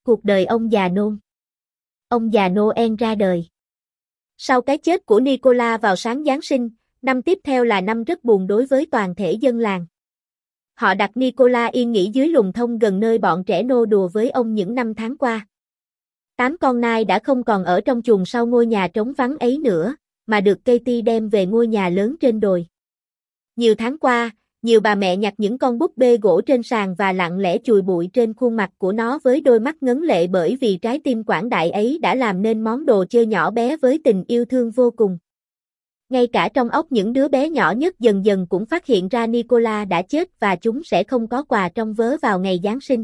Cuộc đời ông già Noel. Ông già Noel ra đời. Sau cái chết của Nicola vào sáng Giáng sinh, năm tiếp theo là năm rất buồn đối với toàn thể dân làng. Họ đặt Nicola yên nghỉ dưới lùn thông gần nơi bọn trẻ nô đùa với ông những năm tháng qua. 8 con nai đã không còn ở trong chuồng sau ngôi nhà trống vắng ấy nữa, mà được Katie đem về ngôi nhà lớn trên đồi. Nhiều tháng qua, nhiều bà mẹ nhặt những con búp bê gỗ trên sàn và lặng lẽ chùi bụi trên khuôn mặt của nó với đôi mắt ngấn lệ bởi vì trái tim quảng đại ấy đã làm nên món đồ chơi nhỏ bé với tình yêu thương vô cùng. Ngay cả trong óc những đứa bé nhỏ nhất dần dần cũng phát hiện ra Nicola đã chết và chúng sẽ không có quà trong vớ vào ngày Giáng sinh.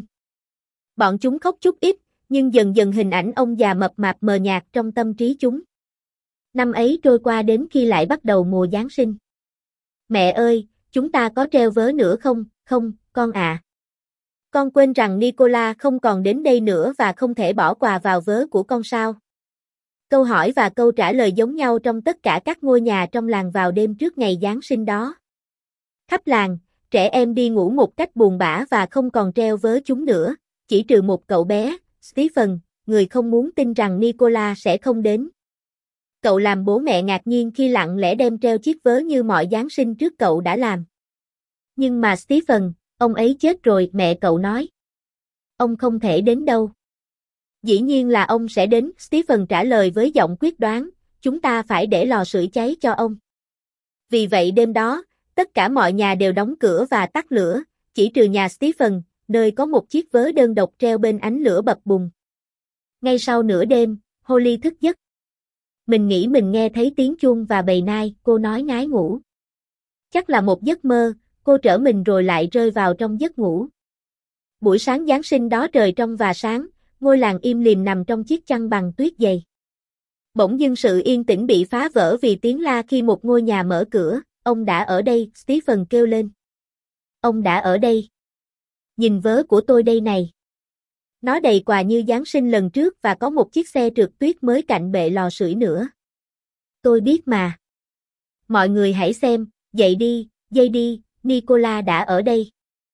Bọn chúng khóc chút ít, nhưng dần dần hình ảnh ông già mập mạp mờ nhạt trong tâm trí chúng. Năm ấy trôi qua đến khi lại bắt đầu mùa Giáng sinh. Mẹ ơi, chúng ta có treo vớ nữa không? Không, con ạ. Con quên rằng Nicola không còn đến đây nữa và không thể bỏ quà vào vớ của con sao? Câu hỏi và câu trả lời giống nhau trong tất cả các ngôi nhà trong làng vào đêm trước ngày Giáng sinh đó. Khắp làng, trẻ em đi ngủ một cách buồn bã và không còn treo vớ chúng nữa, chỉ trừ một cậu bé, Stephen, người không muốn tin rằng Nicola sẽ không đến. Cậu làm bố mẹ ngạc nhiên khi lặng lẽ đem treo chiếc vớ như mọi Giáng sinh trước cậu đã làm. Nhưng mà Stephen, ông ấy chết rồi, mẹ cậu nói. Ông không thể đến đâu. Dĩ nhiên là ông sẽ đến, Stephen trả lời với giọng quyết đoán, chúng ta phải để lò sưởi cháy cho ông. Vì vậy đêm đó, tất cả mọi nhà đều đóng cửa và tắt lửa, chỉ trừ nhà Stephen, nơi có một chiếc vớ đơn độc treo bên ánh lửa bập bùng. Ngay sau nửa đêm, Holly thức giấc. Mình nghĩ mình nghe thấy tiếng chuông và bầy nai, cô nói ngái ngủ. Chắc là một giấc mơ, cô trở mình rồi lại rơi vào trong giấc ngủ. Buổi sáng Giáng sinh đó trời trong và sáng, ngôi làng im lìm nằm trong chiếc chăn bằng tuyết dày. Bỗng dưng sự yên tĩnh bị phá vỡ vì tiếng la khi một ngôi nhà mở cửa, ông đã ở đây, Stephen kêu lên. Ông đã ở đây. Nhìn vớ của tôi đây này. Nó đầy quà như Giáng sinh lần trước và có một chiếc xe trượt tuyết mới cạnh bệ lò sưởi nữa. Tôi biết mà. Mọi người hãy xem, dậy đi, dậy đi, Nicola đã ở đây.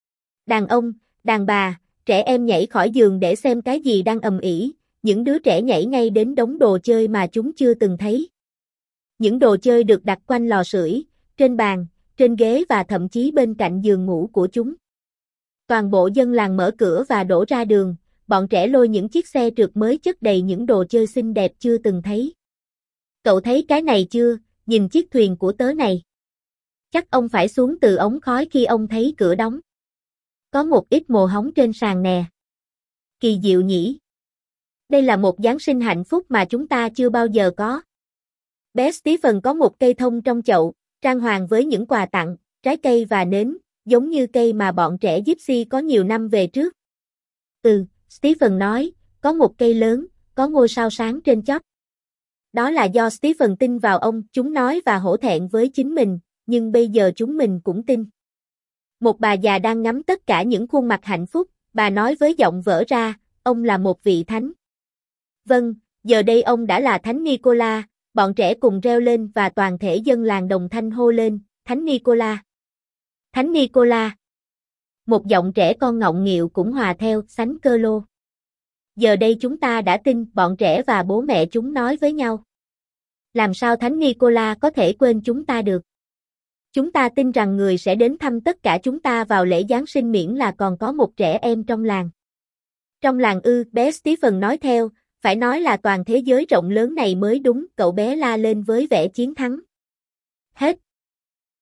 Đàn ông, đàn bà, trẻ em nhảy khỏi giường để xem cái gì đang ầm ĩ, những đứa trẻ nhảy ngay đến đống đồ chơi mà chúng chưa từng thấy. Những đồ chơi được đặt quanh lò sưởi, trên bàn, trên ghế và thậm chí bên cạnh giường ngủ của chúng. Toàn bộ dân làng mở cửa và đổ ra đường, bọn trẻ lôi những chiếc xe trượt mới chất đầy những đồ chơi xinh đẹp chưa từng thấy. Cậu thấy cái này chưa, nhìn chiếc thuyền của tớ này. Chắc ông phải xuống từ ống khói khi ông thấy cửa đóng. Có một ít mồ hóng trên sàn nè. Kỳ diệu nhỉ. Đây là một Giáng sinh hạnh phúc mà chúng ta chưa bao giờ có. Bé Stephen có một cây thông trong chậu, trang hoàng với những quà tặng, trái cây và nến, giống như cây mà bọn trẻ Gypsy có nhiều năm về trước. Stephen nói, có một cây lớn, có ngôi sao sáng trên chóp. Đó là do Stephen tin vào ông, chúng nói và hổ thẹn với chính mình, nhưng bây giờ chúng mình cũng tin. Một bà già đang ngắm tất cả những khuôn mặt hạnh phúc, bà nói với giọng vỡ ra, ông là một vị thánh. Vâng, giờ đây ông đã là Thánh Nicola, bọn trẻ cùng reo lên và toàn thể dân làng đồng thanh hô lên, Thánh Nicola. Thánh Nicola. Một giọng trẻ con ngọng nghịu cũng hòa theo, Sánh Cơ Lô. Giờ đây chúng ta đã tin, bọn trẻ và bố mẹ chúng nói với nhau. Làm sao Thánh Nicola có thể quên chúng ta được? Chúng ta tin rằng người sẽ đến thăm tất cả chúng ta vào lễ Giáng sinh miễn là còn có một trẻ em trong làng. Trong làng ư, bé Stephen nói theo, phải nói là toàn thế giới rộng lớn này mới đúng, cậu bé la lên với vẻ chiến thắng. Hết.